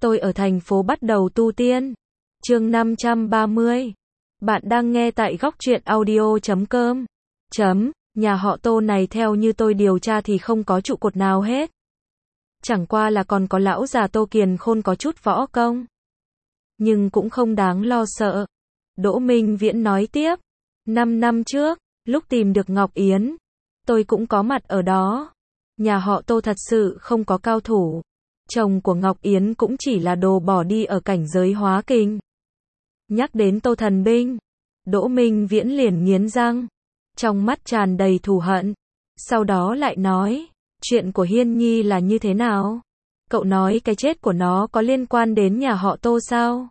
Tôi ở thành phố bắt đầu tu tiên. Chương 530. Bạn đang nghe tại góc truyện audio.com. Nhà họ Tô này theo như tôi điều tra thì không có trụ cột nào hết. Chẳng qua là còn có lão già Tô Kiền Khôn có chút võ công. Nhưng cũng không đáng lo sợ. Đỗ Minh Viễn nói tiếp. 5 năm trước, lúc tìm được Ngọc Yến, tôi cũng có mặt ở đó. Nhà họ Tô thật sự không có cao thủ. Chồng của Ngọc Yến cũng chỉ là đồ bỏ đi ở cảnh giới hóa kinh. Nhắc đến Tô Thần Binh, Đỗ Minh Viễn liền nghiến răng, trong mắt tràn đầy thù hận. Sau đó lại nói, chuyện của Hiên Nhi là như thế nào? Cậu nói cái chết của nó có liên quan đến nhà họ Tô sao?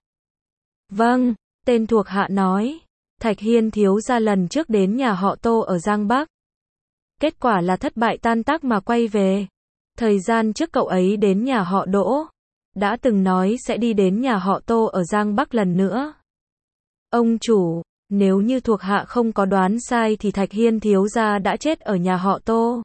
Vâng, tên thuộc hạ nói, Thạch Hiên thiếu gia lần trước đến nhà họ Tô ở Giang Bắc. Kết quả là thất bại tan tác mà quay về. Thời gian trước cậu ấy đến nhà họ Đỗ, đã từng nói sẽ đi đến nhà họ Tô ở Giang Bắc lần nữa. Ông chủ, nếu như thuộc hạ không có đoán sai thì Thạch Hiên thiếu gia đã chết ở nhà họ Tô.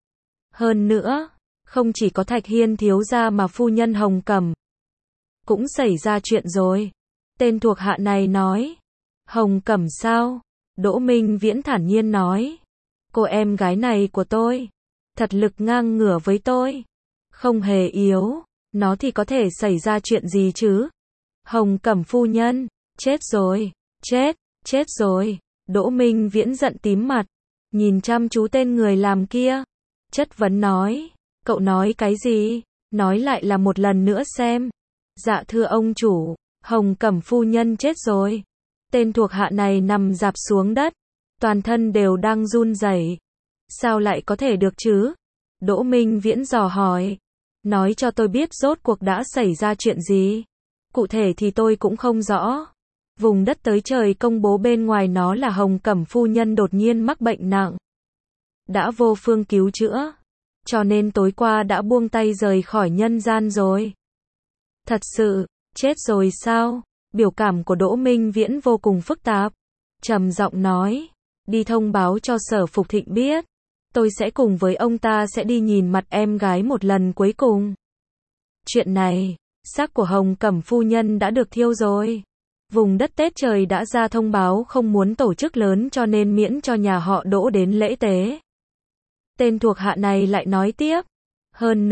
Hơn nữa, không chỉ có Thạch Hiên thiếu gia mà phu nhân Hồng Cẩm cũng xảy ra chuyện rồi. Tên thuộc hạ này nói, Hồng Cẩm sao? Đỗ Minh Viễn thản nhiên nói, cô em gái này của tôi, thật lực ngang ngửa với tôi, không hề yếu, nó thì có thể xảy ra chuyện gì chứ? Hồng Cẩm phu nhân, chết rồi, chết rồi. Đỗ Minh Viễn giận tím mặt, nhìn chăm chú tên người làm kia, chất vấn nói, cậu nói cái gì? Nói lại là một lần nữa xem. Dạ thưa ông chủ, Hồng Cẩm phu nhân chết rồi. Tên thuộc hạ này nằm rạp xuống đất, toàn thân đều đang run rẩy. Sao lại có thể được chứ? Đỗ Minh Viễn dò hỏi, nói cho tôi biết rốt cuộc đã xảy ra chuyện gì. Cụ thể thì tôi cũng không rõ. Vùng đất tới trời công bố bên ngoài nó là Hồng Cẩm phu nhân đột nhiên mắc bệnh nặng, đã vô phương cứu chữa, cho nên tối qua đã buông tay rời khỏi nhân gian rồi. Thật sự, chết rồi sao? Biểu cảm của Đỗ Minh Viễn vô cùng phức tạp, trầm giọng nói, đi thông báo cho Sở Phục Thịnh biết, tôi sẽ cùng với ông ta sẽ đi nhìn mặt em gái một lần cuối cùng. Chuyện này, xác của Hồng Cẩm phu nhân đã được thiêu rồi. Vùng đất Tết Trời đã ra thông báo không muốn tổ chức lớn cho nên miễn cho nhà họ Đỗ đến lễ tế. Tên thuộc hạ này lại nói tiếp, hơn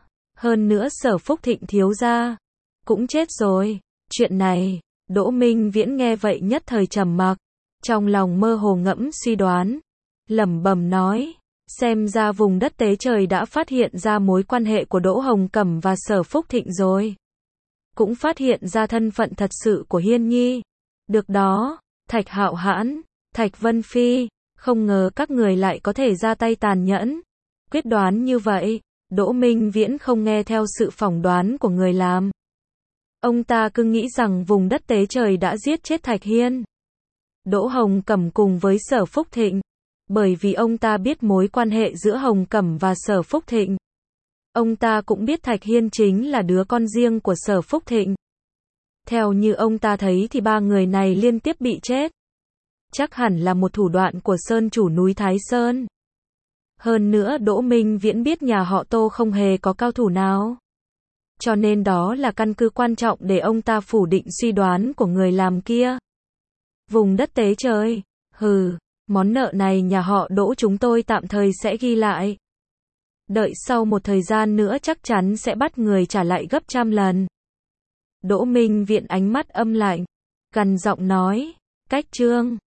nữa Sở Phúc Thịnh thiếu gia cũng chết rồi. Chuyện này, Đỗ Minh Viễn nghe vậy nhất thời trầm mặc, trong lòng mơ hồ ngẫm suy đoán, lẩm bẩm nói, xem ra vùng đất Tế Trời đã phát hiện ra mối quan hệ của Đỗ Hồng Cẩm và Sở Phúc Thịnh rồi. Cũng phát hiện ra thân phận thật sự của Hiên Nhi. Được đó, Thạch Hạo Hãn, Thạch Vân Phi, không ngờ các người lại có thể ra tay tàn nhẫn, quyết đoán như vậy. Đỗ Minh Viễn không nghe theo sự phỏng đoán của người làm. Ông ta cứ nghĩ rằng vùng đất Tế Trời đã giết chết Thạch Hiên, Đỗ Hồng Cẩm cùng với Sở Phúc Thịnh. Bởi vì ông ta biết mối quan hệ giữa Hồng Cẩm và Sở Phúc Thịnh. Ông ta cũng biết Thạch Hiên chính là đứa con riêng của Sở Phúc Thịnh. Theo như ông ta thấy thì ba người này liên tiếp bị chết. Chắc hẳn là một thủ đoạn của Sơn chủ núi Thái Sơn. Hơn nữa Đỗ Minh Viễn biết nhà họ Tô không hề có cao thủ nào. Cho nên đó là căn cứ quan trọng để ông ta phủ định suy đoán của người làm kia. Vùng đất Tế Trời, món nợ này nhà họ Đỗ chúng tôi tạm thời sẽ ghi lại. Đợi sau một thời gian nữa chắc chắn sẽ bắt người trả lại gấp trăm lần. Đỗ Minh Viễn ánh mắt âm lạnh, gằn giọng nói, cách chương